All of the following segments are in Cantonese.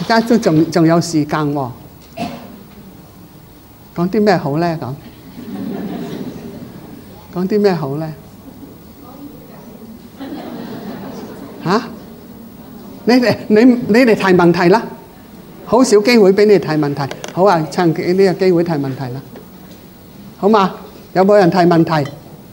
而家都仲有時間喎，講啲咩好咧？講啲咩好咧？嚇？你哋提問題啦，好少機會俾你提問題。好啊，趁呢個機會提問題啦，好嘛？有冇人提問題？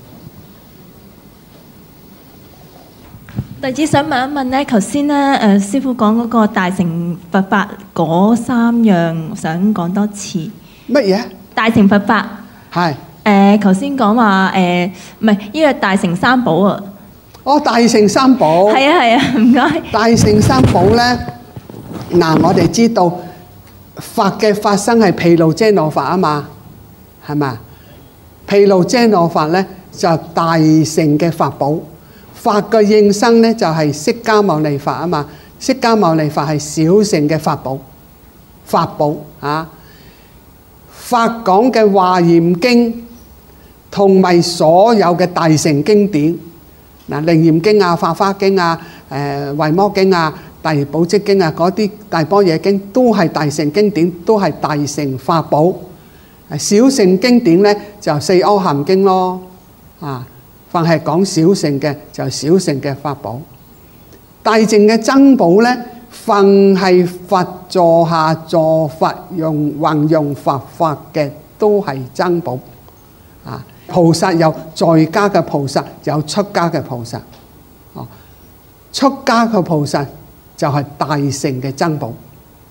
弟子想問一問咧，頭先咧師父講嗰個大乘佛法嗰3樣，想講多次。 乜嘢？大乘佛法係頭先講話唔係呢個大乘三寶啊。 哦，大乘三寶。係啊，唔該。 大乘三寶咧，嗱，我哋知道法嘅發生係毗盧遮那法啊嘛，係嘛？毗盧遮那法咧就大乘嘅法寶。法嘅應生咧就係釋迦牟尼法啊嘛，釋迦牟尼法係小乘嘅法寶，法寶啊。法講嘅華嚴經同埋所有嘅大乘經典，嗱，楞嚴經啊、法華經啊、維摩經啊、大寶積經啊，嗰啲大般若經都係大乘經典，都係大乘法寶。小乘經典咧就四阿含經咯，啊。凡係講小乘嘅就係小乘嘅法寶，大乘嘅僧寶咧，凡係佛座下座佛運用佛法嘅都係僧寶。啊，菩薩有在家嘅菩薩，有出家嘅菩薩。哦，出家嘅菩薩就係大乘嘅僧寶，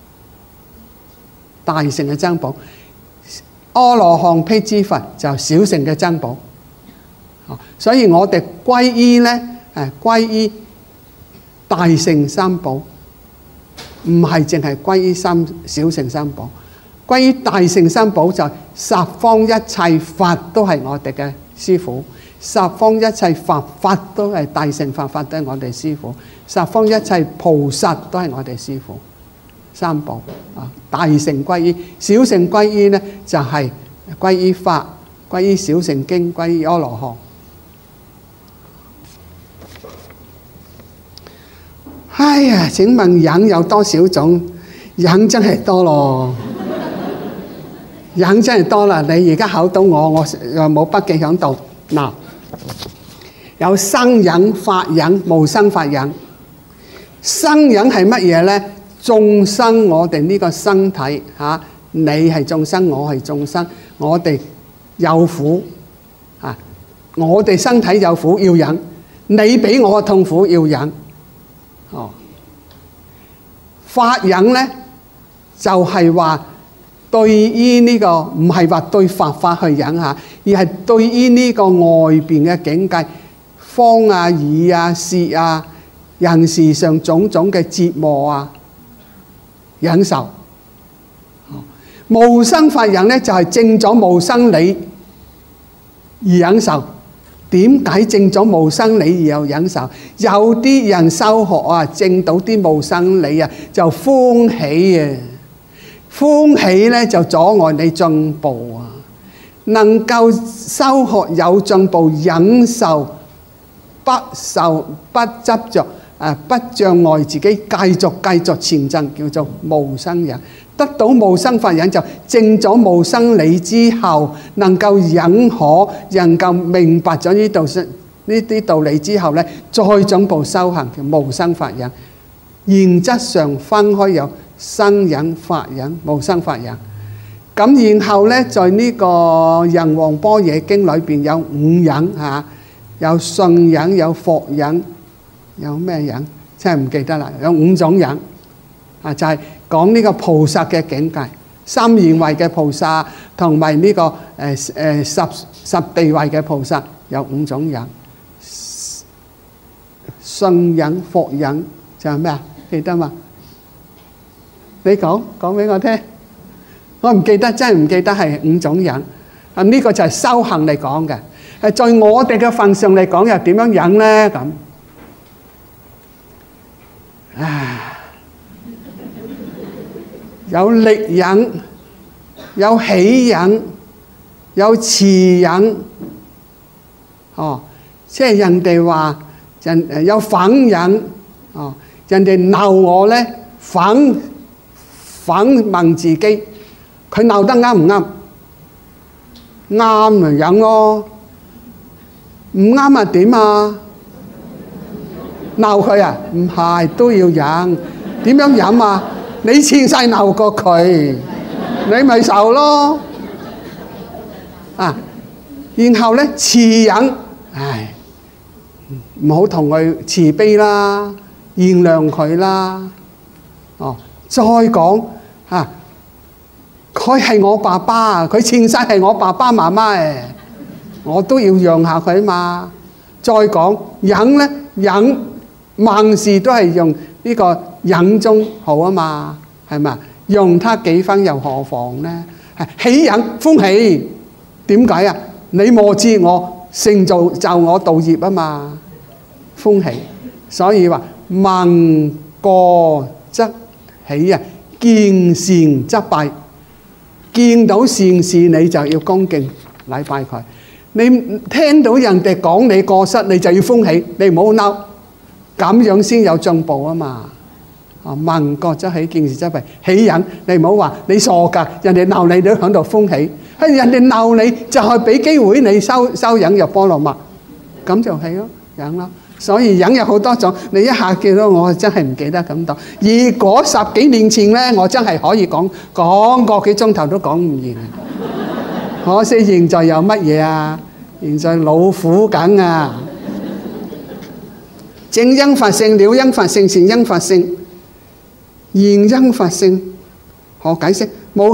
大乘嘅僧寶。阿羅漢辟支佛就小乘嘅僧寶。所以我哋歸依咧，歸依大乘三寶，唔係淨係歸依小乘三寶。歸依大乘三寶就十方一切法都係我哋嘅師父，十方一切法都係大乘法都係我哋師父，十方一切菩薩都係我哋師父。三寶啊，大乘歸依，小乘歸依咧就係歸依法，歸依小乘經，歸依阿羅漢。哎呀，請問忍有多少種？忍真係多咯，忍真係多啦！你而家考到我又冇筆記響度。嗱，有生忍、法忍、無生法忍。生忍係乜嘢呢？眾生，我哋呢個身體嚇，你係眾生，我係眾生，我哋有苦嚇，我哋身體有苦要忍，你俾我嘅痛苦要忍。哦，法忍咧就係話對於呢個唔係話對佛法去忍下，而係對於呢個外邊嘅境界，風啊、雨啊、雪啊、人事上種種嘅折磨啊，忍受。無生法忍咧就係證咗無生理而忍受。點解證咗無生理而又忍受？有啲人修學啊，證到啲無生理啊，就歡喜啊！歡喜咧就阻礙你進步啊！能夠修學有進步，忍受不執着，不障礙自己，繼續前進，叫做無生忍。得到無生法忍就證咗無生理之後，能夠忍可，能夠明白咗呢啲道理之後咧，再進步修行叫無生法忍。原則上分開有生忍、法忍、無生法忍。咁然後咧，在呢個《人王般若經》裏邊有五忍嚇，有信忍、有佛忍，有咩忍？真係唔記得啦。有5種忍啊，就係講呢個菩薩嘅境界，三賢位嘅菩薩同埋呢個十地位嘅菩薩有5種忍。信忍、佛忍就係咩啊？記得嘛？你講俾我聽。我唔記得，真係唔記得係5種忍。啊，呢個就係修行嚟講嘅。係在我哋嘅份上嚟講，又點樣忍咧？咁有力忍，有喜忍，有慈忍。哦，即係人哋話有忿忍。哦，人哋鬧我咧，忿反問自己，佢鬧得啱唔啱？啱咪忍咯，唔啱啊點啊？鬧佢啊？唔係都要忍。點樣忍啊？你前世鬧過佢，你咪受咯。啊，然後咧慈忍，唉，唔好同佢慈悲啦，原諒佢啦。哦，再講啊，佢係我爸爸，佢前世係我爸爸媽媽誒，我都要讓下佢嘛。再講忍咧，忍萬事都係用呢個忍中好啊嘛，係咪？用他幾分又何妨呢？喜忍歡喜，點解啊？你磨知我，成就我道業啊嘛，歡喜。所以話聞過則喜啊，見善則拜。見到善事你就要恭敬禮拜佢。你聽到人哋講你過失，你就要歡喜，你唔好嬲，咁樣先有進步啊嘛。聞過則喜，見善則拜，喜忍。你唔好話你傻㗎，人哋鬧你你都喺度歡喜，人哋鬧你就係俾機會你修忍入波羅蜜，咁就係咯，忍咯。所以忍有好多種，你一下見到我真係唔記得咁多。如果10幾年前咧，我真係可以講個幾鐘頭都講唔完。可惜現在有乜嘢啊？現在老苦緊啊！正因發性、了因發性、善因發性、現因發性，何解釋？冇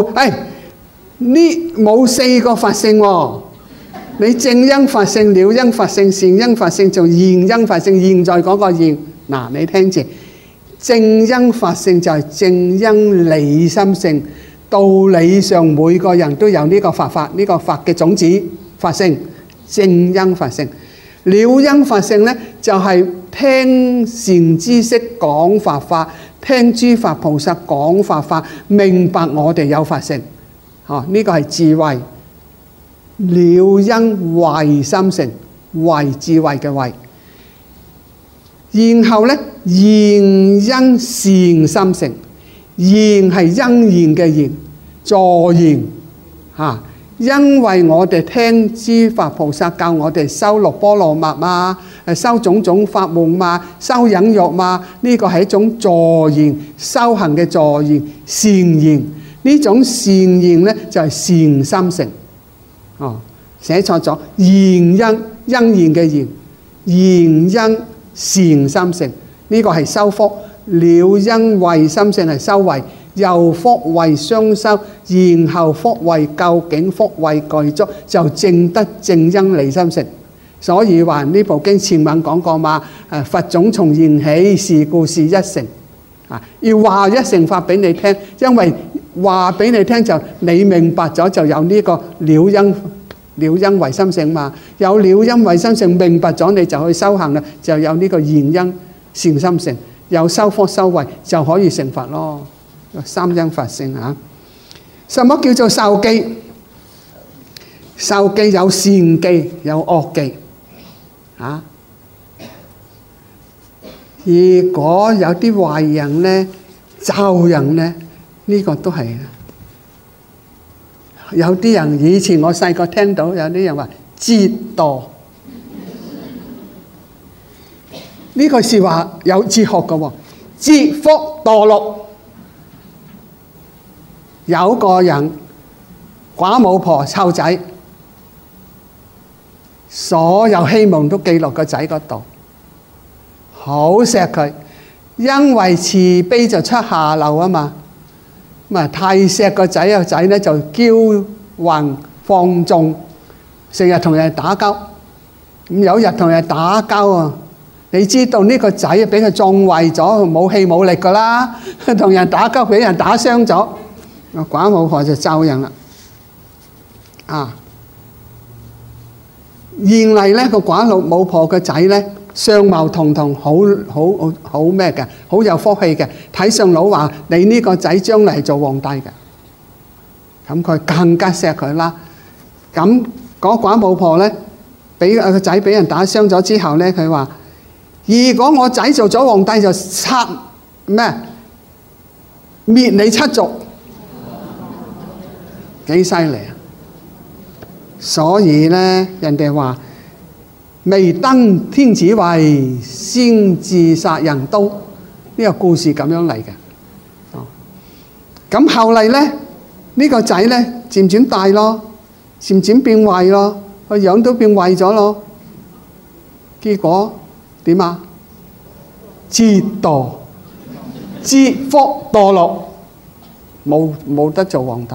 4個發性喎。你正因發性、了因發性、善因發性，就現因發性。現在嗰個現，嗱你聽住，正因發性就係正因理心性。道理上每個人都有呢個法，呢個法嘅種子發性，正因發性。了因發性呢，就係聽善知識講法，聽諸法菩薩講法，明白我哋有發性。呢個係智慧。了因慧心性，慧智慧嘅慧。然後呢，現因善心性，現係因緣嘅現，助緣嚇。因為我哋聽諸法菩薩教我哋修六波羅蜜嘛，修種種法門嘛，修忍辱嘛，呢個係一種助緣修行嘅助緣善緣。呢種善緣呢，就係善心性。寫錯咗，現因緣嘅現，現因善心性，呢個係修福。了因慧心性係修慧，由福慧雙修，然後福慧究竟，福慧具足，就證得正因理心性。所以話呢部經前文講過嘛，佛種從緣起，是故是一乘。要話一乘法俾你聽，因為話俾你聽就你明白咗，就有呢個了因慧心性嘛。有了因慧心性明白咗，你就去修行啦，就有呢個現因善心性，有修福修慧就可以成佛咯。三因法性啊！什麼叫做受記？受記有善記有惡記啊！如果有啲壞人咧，咒人咧，呢個都係。有啲人以前我細個聽到有啲人話折墮，呢句説話有哲學嘅喎，折福墮落。有個人寡母婆湊仔，所有希望都寄落個仔嗰度，好錫佢，因為慈悲就出下流啊嘛。咁啊，太錫個仔啊，仔咧就驕橫放縱，成日同人打交。咁有日同人打交啊，你知道呢個仔俾佢縱壞咗，冇氣冇力噶啦，同人打交俾人打傷咗。寡母婆就咒人啦，原嚟咧個寡母婆個仔咧相貌堂堂，好咩嘅，好有福氣嘅。睇相佬話你呢個仔將嚟做皇帝嘅，咁佢更加錫佢啦。咁嗰寡母婆咧，俾個仔俾人打傷咗之後咧，佢話：如果我仔做咗皇帝，就滅你七族。 幾犀利啊！所以咧，人哋話未登天子位，先自殺人刀，呢個故事咁樣嚟嘅。咁後嚟咧，呢個仔咧漸漸大咯，漸漸變壞咯，個樣都變壞咗咯。結果點啊？折墮，折福墮落，冇得做皇帝。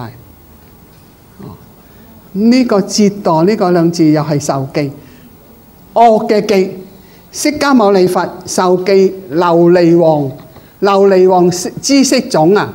呢個折墮呢個兩字又係受記，惡嘅記。釋迦牟尼佛受記琉璃王，琉璃王知識種啊！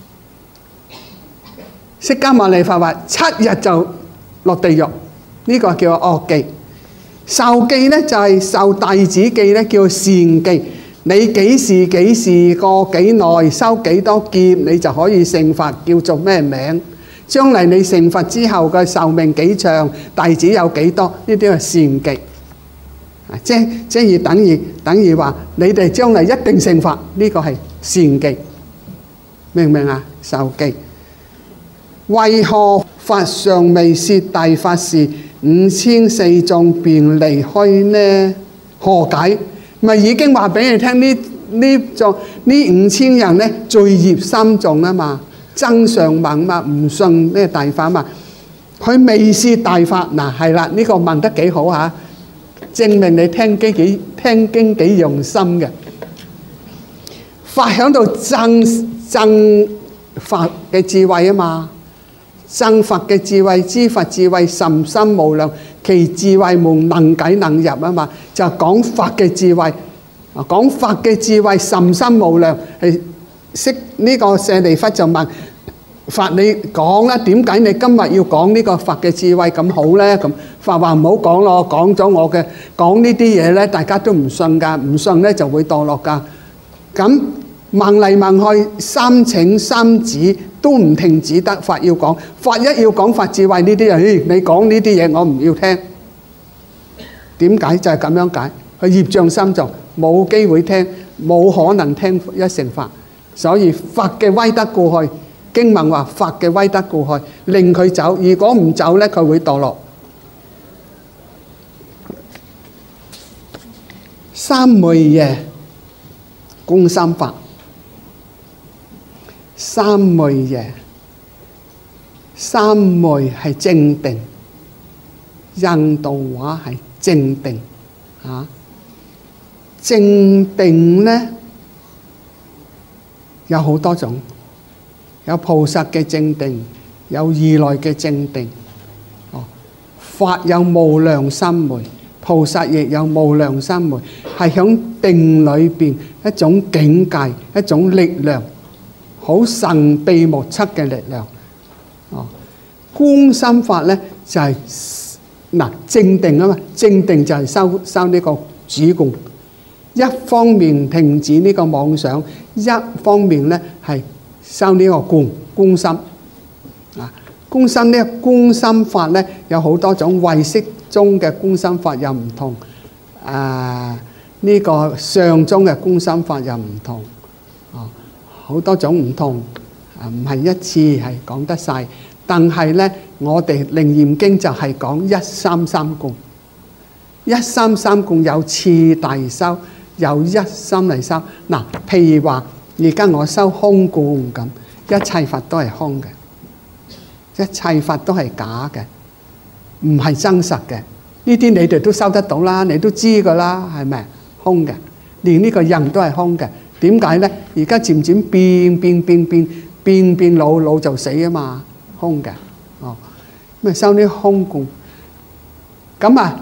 釋迦牟尼佛話7日就落地獄，呢個叫惡記。受記咧就係受弟子記咧叫善記。你幾時過幾耐修幾多劫，你就可以成佛，叫做咩名？將來你成佛之後嘅壽命幾長，弟子有幾多？呢啲係善記。即係等於話你哋將來一定成佛，呢個係善記，明唔明啊？受記。為何佛尚未說大法事，5400眾便離開呢？何解？咪已經話俾你聽，呢5000人咧罪孽深重啊嘛，增上猛嘛，唔信呢大法嘛。佢未說大法，嗱係啦，呢個問得幾好嚇，證明你聽經幾用心嘅。法喺度增法嘅智慧啊嘛，增佛嘅智慧，知佛智慧甚深無量，其智慧無能解能入啊嘛，就講法嘅智慧，講法嘅智慧甚深無量。係識呢個舍利弗就問法，你講啦，點解你今日要講呢個法嘅智慧咁好咧？咁法話唔好講咯，講咗我嘅講呢啲嘢咧，大家都唔信㗎，唔信咧就會墮落㗎。咁問嚟問去，三請三指都唔停止得，法要講，法一要講法智慧呢啲人，你講呢啲嘢我唔要聽。點解？就係咁樣解，佢業障深重，冇機會聽，冇可能聽一乘法。所以法嘅威德故去，經文話法嘅威德故去，令佢走。如果唔走咧，佢會墮落。三昧耶觀心法，三昧耶，三昧係正定，印度話係正定嚇。正定咧有好多種，有菩薩嘅正定，有如來嘅正定。法有無量三昧，菩薩亦有無量三昧，係響定裏邊一種境界，一種力量，好神秘莫測嘅力量。觀心法咧就係正定啊嘛，正定就係修呢個主供。一方面停止呢個妄想，一方面咧係修呢個觀心。觀心呢個觀心法咧有好多種，唯識中嘅觀心法又唔同，呢個上中嘅觀心法又唔同，好多種唔同，唔係一次係講得晒。但係咧，我哋楞嚴經就係講133觀，133觀有次第修。有一心嚟修。嗱，譬如話而家我修空觀咁，一切法都係空嘅，一切法都係假嘅，唔係真實嘅。呢啲你哋都修得到啦，你都知噶啦，係咪？空嘅，連呢個人都係空嘅。點解咧？而家漸漸變老就死啊嘛，空嘅。咁啊修啲空觀。咁啊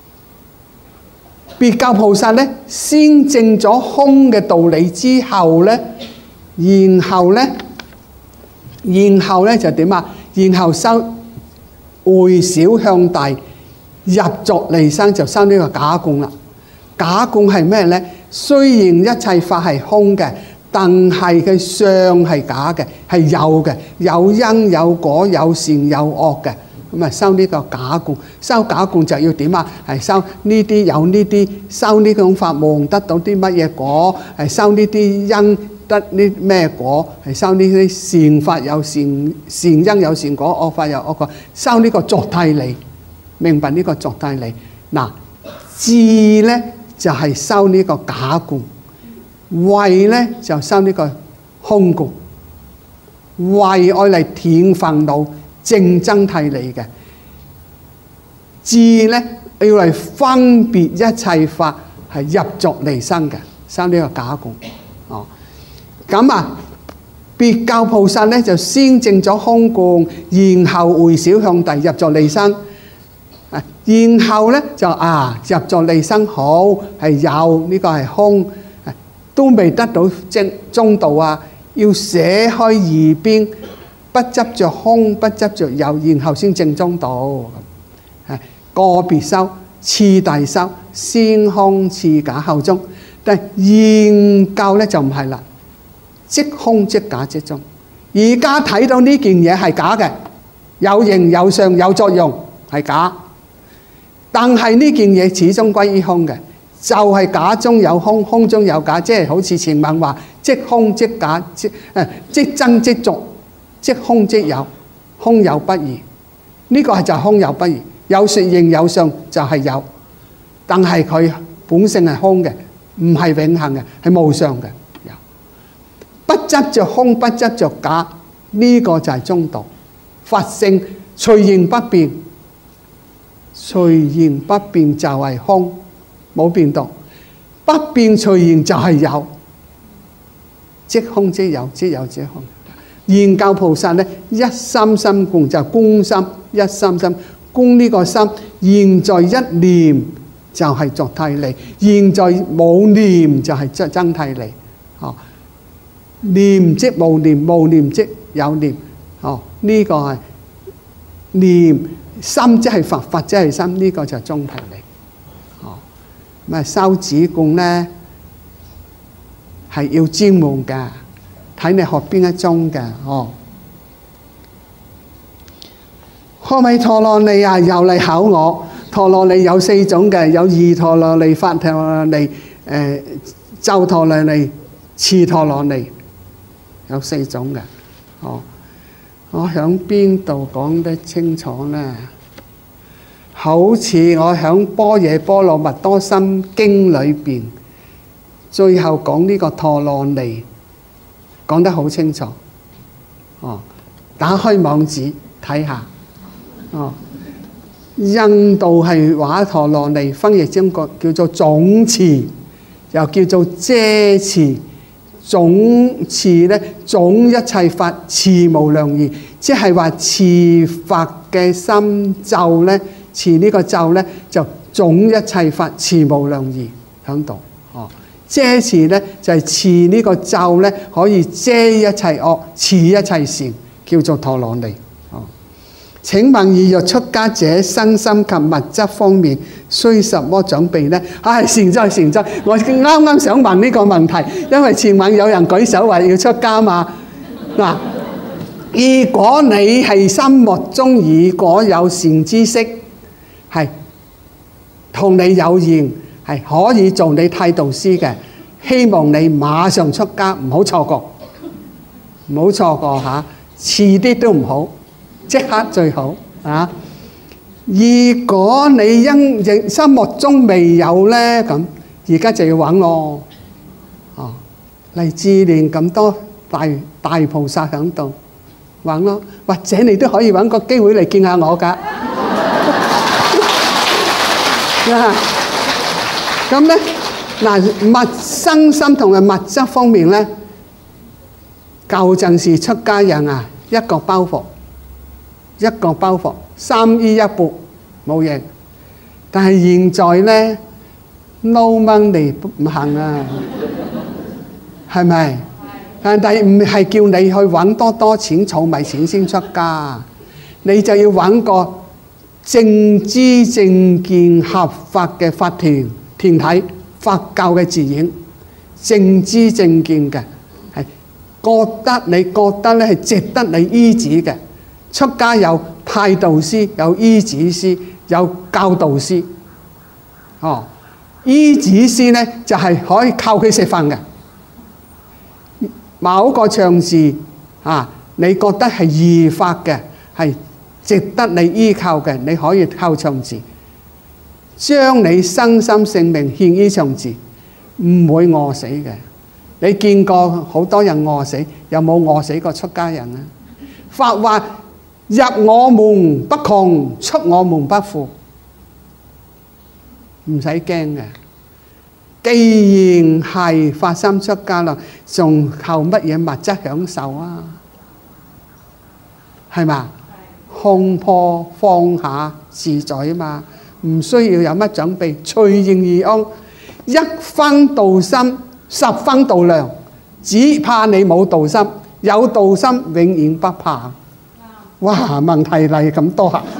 別教菩薩咧，先證咗空嘅道理之後咧，然後咧就點啊？然後修會小向大，入俗離生就修呢個假供啦。假供係咩咧？雖然一切法係空嘅，但係佢相係假嘅，係有嘅，有因有果，有善有惡嘅。咁啊，修呢個假供，修假供就要點啊？係修呢啲有呢啲，修呢種法望得到啲乜嘢果？係修呢啲因得呢咩果，係收呢啲善法有善因有善果，惡法有惡果，收呢個作諦利，明白呢個作諦利。嗱，智咧就係收呢個假故，慧咧就收呢個空故。慧愛嚟斷煩惱、證真諦利嘅，智咧要嚟分別一切法係入俗離生嘅，收呢個假故。哦，咁啊，別教菩薩咧就先證咗空故，然後回小向第入俗離生。然後咧就入俗離生好係有呢個係空，都未得到正中道啊！要捨開二邊，不執着空，不執着有，然後先正中道。個別修，次第修，先空次假後中。但係現教咧就唔係啦，即空即假即中。而家睇到呢件嘢係假嘅，有形有相有作用係假，但係呢件嘢始終歸於空嘅，就係假中有空，空中有假，即係好似前文話，即空即假，即真即俗，即空即有，空有不二。呢個就係空有不二，有說形有相就係有，但係佢本性係空嘅，唔係永恆嘅，係無常嘅。不執着空，不執着假，呢個就係中道。法性隨形不變，隨形不變就係空，冇變動。不變隨形就係有，即空即有，即有即空。現教菩薩咧，一心心共就觀心，一心心觀呢個心，現在一念就係作諦利，現在冇念就係真諦利。念即無念，無念即有念。呢個係念，心即係佛，佛即係心，呢個就係中諦利。咁啊，修止觀咧係要專門嘅，睇你學邊一宗嘅。阿彌陀羅尼啊，又嚟考我。陀羅尼有4種嘅，有二陀羅尼、法陀羅尼、咒陀羅尼、持陀羅尼，有4種嘅。我響邊度講得清楚呢？好似我響《般若波羅蜜多心經》裏邊，最後講呢個陀羅尼，講得好清楚。打開網址睇下。印度係話陀羅尼，翻譯中國叫做總持，又叫做遮持。總持咧，總一切法持無量義，即係話持法嘅心咒咧，持呢個咒咧就總一切法持無量義喺度。遮持咧就係持呢個咒咧可以遮一切惡，持一切善，叫做陀羅尼。請問如若出家者身心及物質方面需什麼準備呢？善哉善哉！我啱啱想問呢個問題，因為前晚有人舉手話要出家嘛。嗱，如果你係心目中如果有善知識，係同你有緣，係可以做你剃度師嘅，希望你馬上出家，唔好錯過，唔好錯過嚇，遲啲都唔好。即刻最好啊！如果你因心目中未有咧，咁而家就要揾咯。嚟自念咁多大菩薩喺度揾咯，或者你都可以揾個機會嚟見下我㗎。咁咧嗱，物生心同埋物質方面咧，舊陣時出家人啊，一個包袱。3衣1缽冇嘢，但係現在咧 no money 唔行啊，係咪？但係唔係叫你去揾多錢儲埋錢先出家，你就要揾個正知正見合法嘅法團體，法教嘅寺院，正知正見嘅，係你覺得咧係值得你依止嘅。出家有派導師，有依止師，有教導師。依止師咧就係可以靠佢食飯嘅。 某個場字你覺得係易發嘅，係值得你依靠嘅，你可以靠場字，將你身心性命獻於場字，唔會餓死嘅。你見過好多人餓死，有冇餓死過出家人啊？法話入我門不窮，出我門不富，唔使驚嘅。既然係發心出家啦，仲靠乜嘢物質享受啊？係嘛？空破放下自在啊嘛，唔需要有乜準備，隨緣而安，一分道心，十分度量，只怕你冇道心，有道心永遠不怕。哇，問題嚟咁多啊！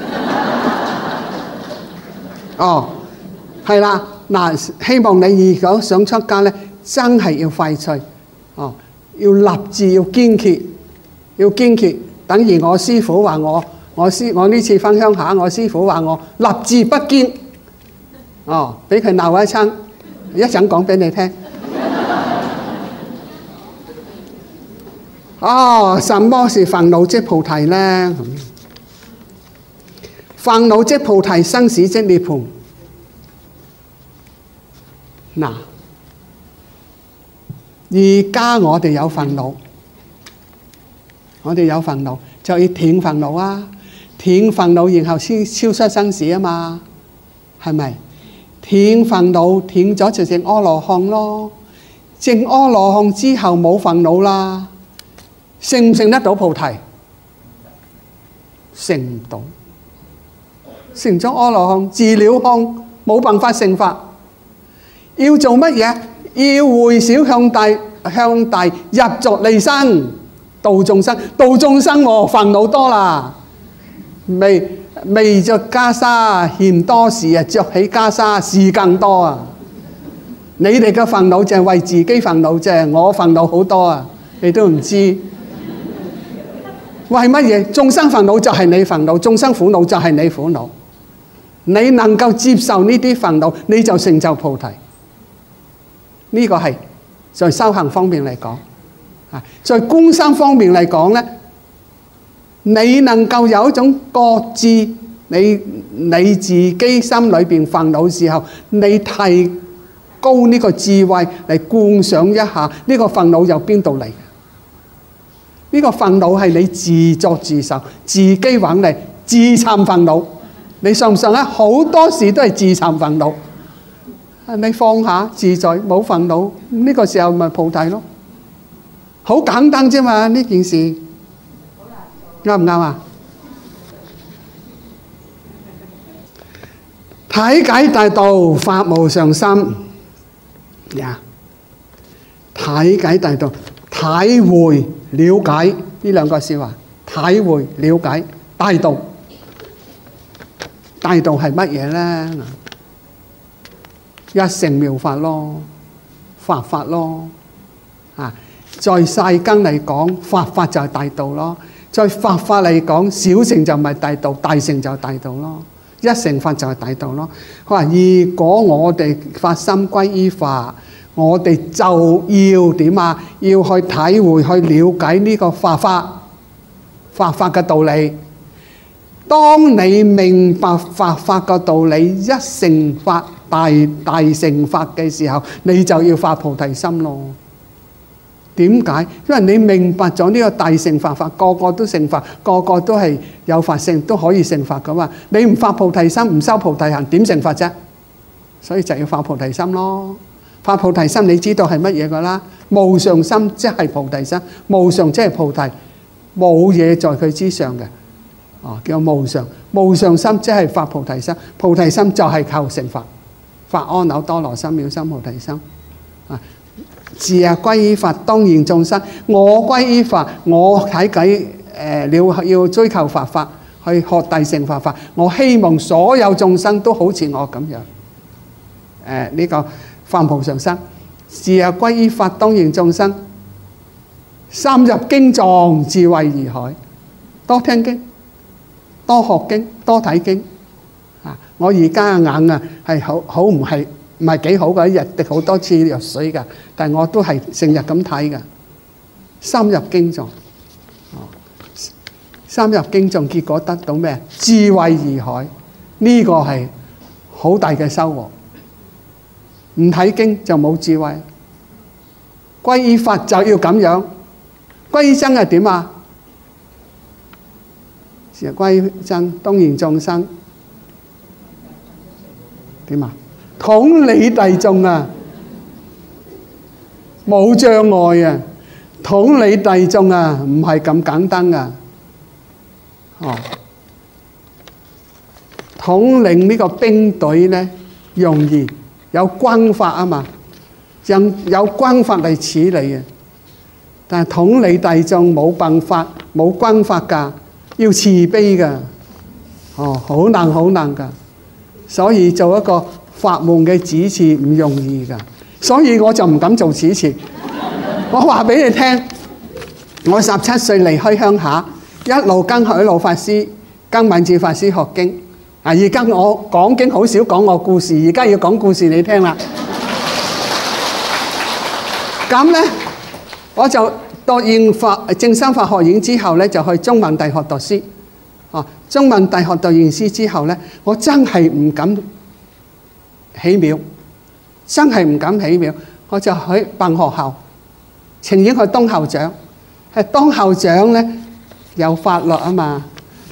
哦，係啦，嗱，希望你如果想出家咧，真係要快脆，哦，要立志，要堅決，要堅決。等於我師父話我呢次分享下，我師父話我立志不堅，哦，俾佢鬧一餐，一陣講俾你聽。哦，什麼是煩惱即菩提呢？煩惱即菩提，生死即涅槃。嗱，而家我哋有煩惱，我哋有煩惱就要斷煩惱啊！斷煩惱，然後先超出生死啊嘛，係咪？斷煩惱斷咗就證阿羅漢咯，證阿羅漢之後冇煩惱啦。成唔成得到菩提？成唔到。成咗阿羅漢，自了空，冇辦法成法。要做乜嘢？要回小向大，入俗利生，度眾生。度眾生煩惱多啦，未着袈裟嫌多事啊，着起袈裟事更多啊！你哋嘅煩惱就係為自己煩惱啫，我煩惱好多啊，你都唔知。為乜嘢？眾生煩惱就係你煩惱，眾生苦惱就係你苦惱。你能夠接受呢啲煩惱，你就成就菩提。呢個係在修行方面嚟講，在觀心方面嚟講咧，你能夠有一種覺知，你自己心裏邊煩惱時候，你提高呢個智慧嚟觀想一下，呢個煩惱由邊度嚟？呢個煩惱係你自作自受，自己揾嚟，自尋煩惱。你信唔信啊？好多時都係自尋煩惱。你放下自在，冇煩惱，呢個時候咪菩提咯。好簡單啫嘛，呢件事啱唔啱啊？體解大道，發無上心。體解大道，體會了解呢兩個說話，體會了解大道。大道係乜嘢咧？一乘妙法咯，法咯。在世間嚟講，法就係大道咯；在法嚟講，小乘就唔係大道，大乘就係大道咯。一乘法就係大道咯。佢話：如果我哋發心歸依法，我哋就要點啊？要去體會、去了解呢個法嘅道理。當你明白法嘅道理，一乘法大乘法嘅時候，你就要發菩提心咯。點解？因為你明白咗呢個大乘法，個個都成法，個個都係有法性，都可以成法噶嘛。你唔發菩提心，唔修菩提行，點成法啫？所以就要發菩提心咯。發菩提心，你知道係乜嘢噶啦？無上心即係菩提心，無上即係菩提，冇嘢在佢之上嘅。叫無上，無上心即係發菩提心，菩提心就係靠成法，發阿耨多羅三藐三菩提心。自歸依法，當現眾生。我歸依法，我睇計要追求法，去學大乘法。我希望所有眾生都好似我咁樣。呢個發無上心，自歸依法，當現眾生。深入經藏，智慧如海。多聽經，多學經，多睇經。我而家嘅眼啊係好唔係幾好嘅，一日滴好多次藥水㗎，但係我都係成日咁睇㗎。 深入經誦，深入經誦，結果得到咩？智慧如海，呢個係好大嘅收穫。唔睇經就冇智慧，歸依佛就要咁樣，歸依僧係點啊？是歸依僧當然眾生點啊？統理大眾啊，冇障礙啊！統理大眾啊，唔係咁簡單啊！統領呢個兵隊咧容易，有軍法啊嘛，有軍法嚟處理啊。但係統理大眾冇辦法，冇軍法㗎，要慈悲㗎。好難好難㗎。所以做一個法門嘅主持唔容易㗎。所以我就唔敢做主持。我話俾你聽，我17歲離開鄉下，一路跟許老法師、跟敏智法師學經。而家我講經好少講我故事，而家要講故事你聽啦。咁咧，我就讀完正心法學院之後咧，就去中文大學讀書。中文大學讀完書之後咧，我真係唔敢起廟，真係唔敢起廟，我就去辦學校，情願去當校長。係當校長咧，有法律啊嘛，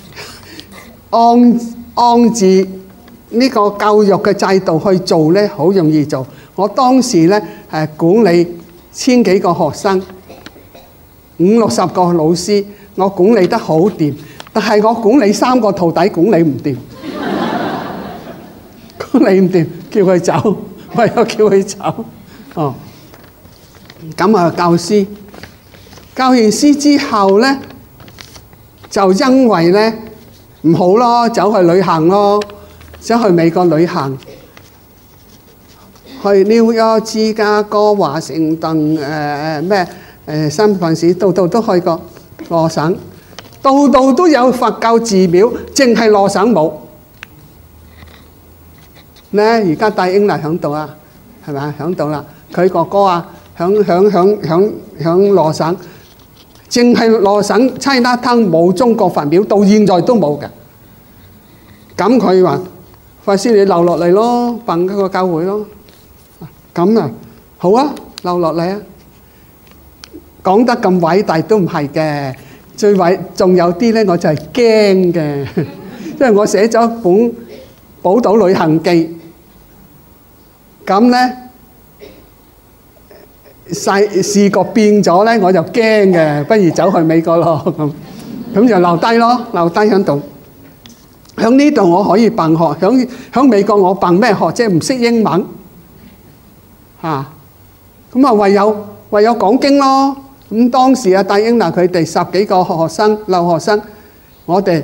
按住呢個教育嘅制度去做咧，好容易做。我當時咧管理1000幾個學生，50-60個老師，我管理得好掂。但係我管理3個徒弟管理唔掂，管理唔掂，叫佢走，唯有叫佢走。咁啊教書，教完書之後咧，就因為咧唔好咯，走去旅行咯，走去美國旅行，去紐約、芝加哥、華盛頓、三藩市，度度都去過，羅省，度度都有佛教寺廟，淨係羅省冇。咧而家大英嚟響度啊，係咪啊？響度啦，佢哥哥啊，響羅省。淨係羅省Chinatown冇中國佛廟，到現在都冇嘅。咁佢話：法師你留落嚟咯，辦一個教會咯。咁啊，好啊，留落嚟啊。講得咁偉大都唔係嘅，最偉仲有啲咧，我就係驚嘅，因為我寫咗本《寶島旅行記》，咁咧。視覺變咗咧，我就驚嘅，不如走去美國咯。咁就留低咯，留低喺度。喺呢度我可以辦學，喺美國我辦咩學？即係唔識英文嚇。咁啊，唯有講經咯。咁當時啊，戴英娜佢哋10幾個學生留學生，我哋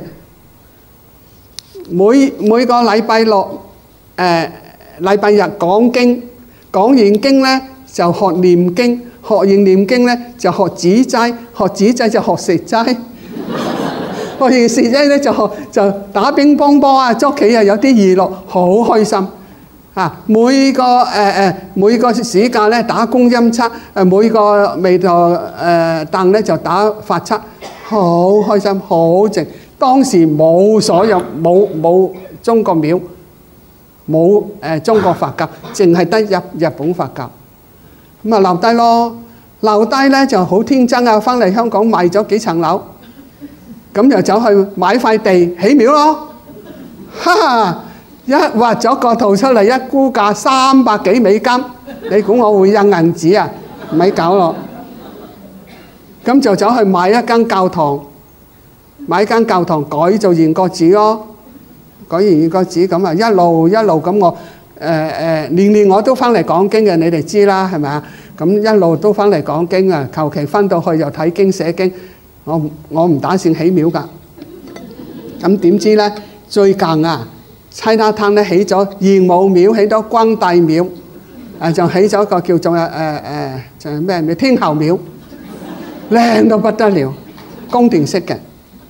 每個禮拜六禮拜日講經，講完經咧。就學念經，學完念經咧就學止齋，學止齋就學食齋，學完食齋咧就打乒乓波啊，捉棋啊，有啲娛樂，好開心啊！每個暑假咧打公音測，每個味道凳咧就打法測，好開心，好正。當時冇冇中國廟，冇中國佛教，淨係得日本佛教。咁啊留低咯，留低咧就好天真啊！翻嚟香港賣咗幾層樓，咁就走去買塊地起廟咯。哈哈！一畫咗個圖出嚟，一估價300幾美金，你估我會印銀紙啊？咪搞咯！咁就走去買一間教堂，買間教堂改做圓覺寺咯，改完圓覺寺咁啊一路咁我。年我都翻嚟講經嘅，你哋知啦，係咪啊？咁一路都翻嚟講經啊，求其翻到去又睇經寫經，我唔打算起廟㗎。咁點知咧？最近啊，Chinatown咧起咗玄武廟，起咗關帝廟，就起咗個叫做就係咩天后廟，靚到不得了，宮殿式嘅。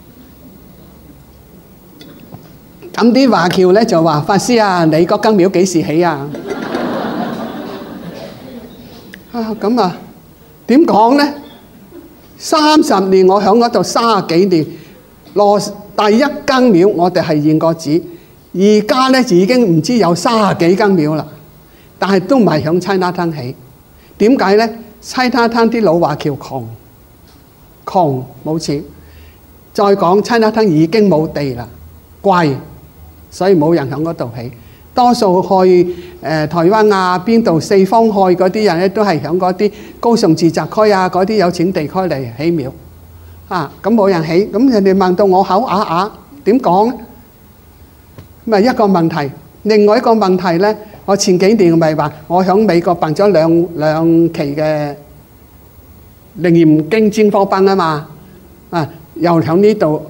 咁啲華僑咧就話：法師啊，你嗰間廟幾時起啊？咁啊，點講咧？ 30年我喺嗰度30幾年，落第一間廟我哋係獻過紙，而家咧已經唔知有30幾間廟啦，但係都唔係響 Chinatown起。點解咧？Chinatown啲老華僑窮冇錢，再講 Chinatown 已經冇地啦，貴，所以冇人響嗰度起。多數去台灣啊邊度四方去嗰啲人咧，都係響嗰啲高尚住宅區啊嗰啲有錢地區嚟起廟啊，咁冇人起，咁人哋問到我口啞啞，點講咧？咪一個問題，另外一個問題咧，我前幾年咪話我響美國辦咗兩期嘅靈驗經專科班啊嘛，啊又響呢度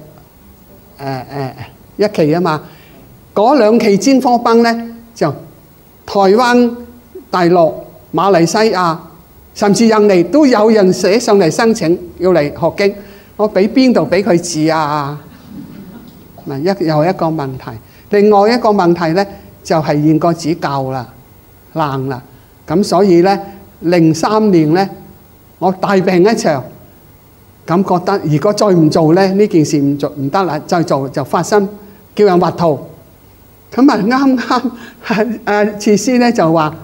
一期啊嘛。嗰2期專科班咧，就台灣、大陸、馬來西亞，甚至印尼都有人寫上嚟申請要嚟學經，我俾邊度俾佢治啊？又一個問題。另外一個問題咧，就係驗個紙舊啦、爛啦，咁所以咧03年咧，我大病一場，咁覺得如果再唔做咧，呢件事唔得啦，再做就發生叫人畫圖。咁啊啱次師咧就話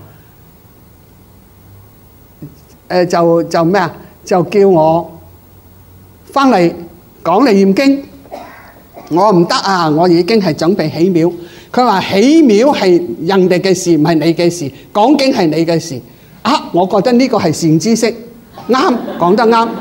就咩啊？就叫我翻嚟講嚟驗經，我唔得啊！我已經係準備起廟。佢話起廟係人哋嘅事，唔係你嘅事；講經係你嘅事。啊，我覺得呢個係善知識，啱，講得啱。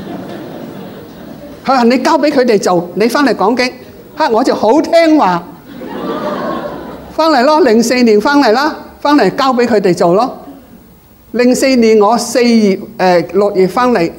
佢話你交俾佢哋做，你翻嚟講經。嚇，我就好聽話。翻嚟咯，04年翻嚟啦，翻嚟交俾佢哋做咯。04年我6月翻嚟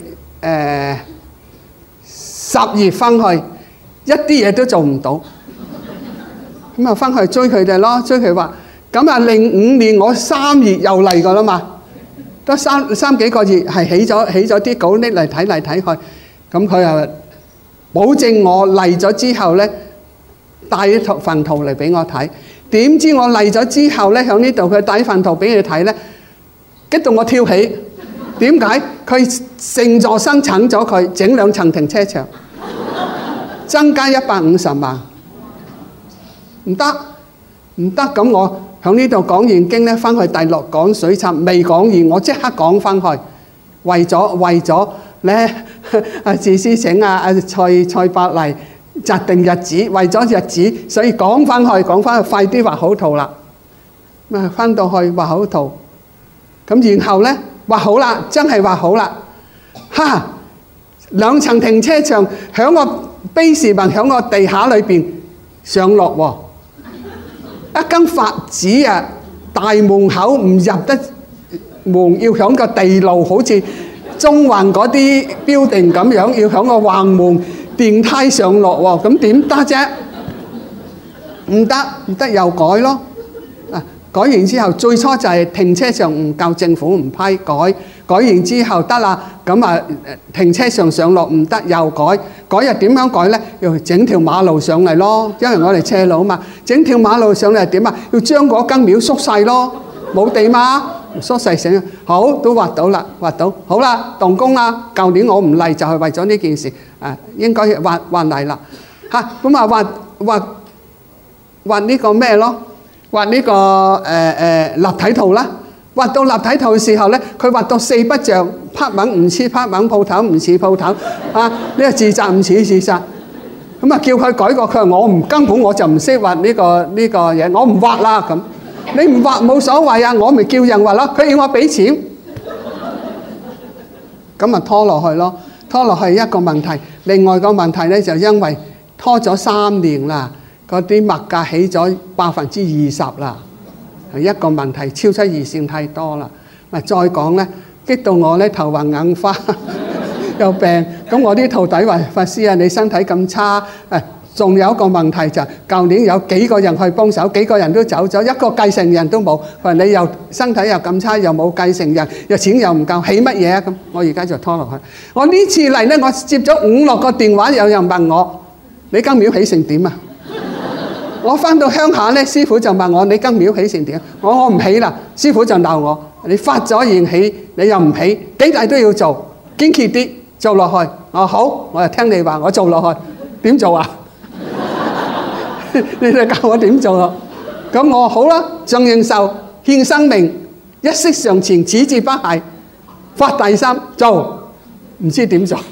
，10月翻去，一啲嘢都做唔到。咁啊，翻去追佢哋咯，追佢話。咁啊，05年我3月又嚟過啦嘛，得三幾個月係起咗啲稿拎嚟睇去。咁佢又保證我嚟咗之後咧，帶一份圖嚟俾我睇。點知我嚟咗之後咧，喺呢度佢帶份圖俾你睇咧，激到我跳起。點解？佢成座生產咗佢，整2層停車場，增加150萬。唔得，咁我喺呢度講完經咧，翻去第6講水塔未講完，我即刻講翻去。為咗咧，自師請蔡伯嚟擇定日子，為咗日子，所以講翻去，快啲畫好圖啦。咁啊，翻到去畫好圖，咁然後咧畫好啦，真係畫好啦。嚇，2層停車場響個碑士文響個地下裏邊上落喎，一間法子啊，大門口唔入得門，要響個地路，好似中環嗰啲building咁樣，要響個橫門電梯上落喎，咁點得啫？唔得又改咯。改完之後，最初就係停車場唔夠，政府唔批，改完之後得啦。咁啊，停車場上落唔得，又改又點樣改咧？要整條馬路上嚟咯，因為我哋斜路嘛。整條馬路上嚟係點啊？要將嗰間廟縮細咯，冇地嘛，縮細成好都畫到啦，好啦，動工啦。舊年我唔嚟就係為咗呢件事，應該畫嚟啦。嚇，咁啊畫呢個咩咯？畫呢個立體圖啦，畫到立體圖嘅時候咧，佢畫到4不像，拍文唔似拍文，鋪頭唔似鋪頭，呢個字札唔似字札，咁啊叫佢改過，佢話我根本我就唔識畫呢個嘢，我唔畫啦咁。你唔畫冇所謂啊，我咪叫人畫咯，佢要我俾錢，咁啊拖落去咯，拖落去一個問題。另外個問題咧就因為拖咗3年啦。嗰啲物價起咗20%啦，係一個問題，超出預算太多啦。咪再講咧，激到我咧頭暈眼花，有病。咁我啲徒弟話：法師啊，你身體咁差，仲有一個問題就係，舊年有幾個人去幫手，幾個人都走咗，一個繼承人都冇。話你又身體又咁差，又冇繼承人，又錢又唔夠，起乜嘢啊？咁我而家就拖落去。我呢次嚟咧，我接咗5-6個電話，有人問我：你間廟起成點啊？我翻到鄉下咧，師傅就問我：你間廟起成點？我唔起啦，師傅就鬧我：你發咗願起，你又唔起，幾大都要做，堅決啲， 做落去。我好，我就聽你話，我做落去。點做啊？你哋教我點做咯？咁我好啦，盡應受，獻生命，一息尚存，矢志不懈，發大心做，唔知點做。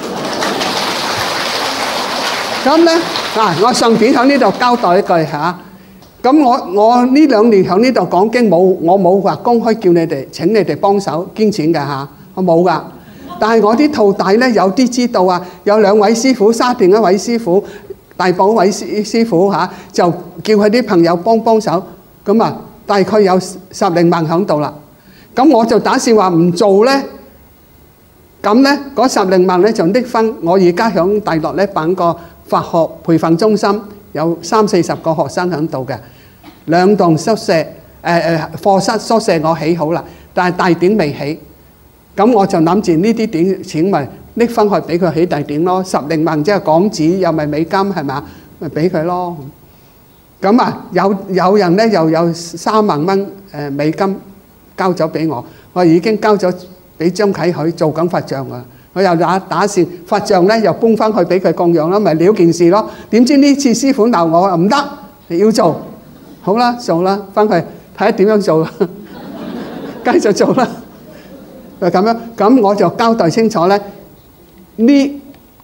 咁咧我順便喺呢度交代一句嚇。咁我呢2年喺呢度講經我冇話公開叫你哋請你哋幫手捐錢㗎嚇，我冇㗎。但係我啲徒弟咧有啲知道啊，有2位師傅，沙田一位師傅，大埔位師傅嚇，就叫佢啲朋友幫手，咁啊大概有10零萬喺度啦。咁我就打算話唔做咧，咁咧嗰10零萬咧就搦翻我而家喺大陸咧辦個法學培訓中心，有30-40個學生喺度嘅，2棟宿舍課室宿舍我起好啦，但係大殿未起。咁我就諗住呢啲錢咪搦翻去俾佢起大殿咯，10零萬即係港紙又咪美金係咪？咪俾佢咯。咁啊有人咧又有3萬蚊美金交咗俾我，我已經交咗俾張啟佢做緊佛像啊。我又打算佛像咧又搬翻去俾佢供養咯，咪了件事咯。點知呢次師傅鬧我唔得，你要做好啦，做啦，翻去睇下點樣做啦，繼續做啦。就咁樣，咁我就交代清楚咧。你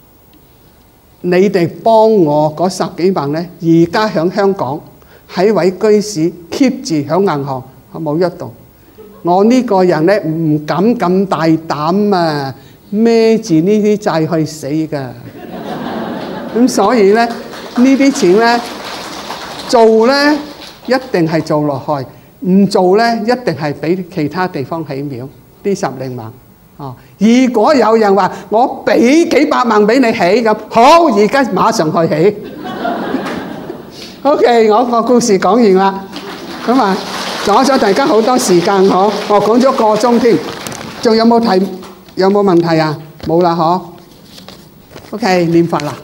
哋幫我嗰10幾萬咧，而家喺香港喺位居士 keep 住喺銀行，我冇喐到。我呢個人咧唔敢咁大膽啊，孭住呢啲債去死㗎。咁所以咧，呢啲錢咧做咧一定係做落去，唔做咧一定係俾其他地方起廟。啲10零萬哦，如果有人話我俾幾百萬俾你起咁，好，而家馬上去起。OK， 我個故事講完啦，咁啊阻咗大家好多時間嗬，我講咗1個鐘添，仲有冇問題啊？冇啦嗬。OK， 念佛啦。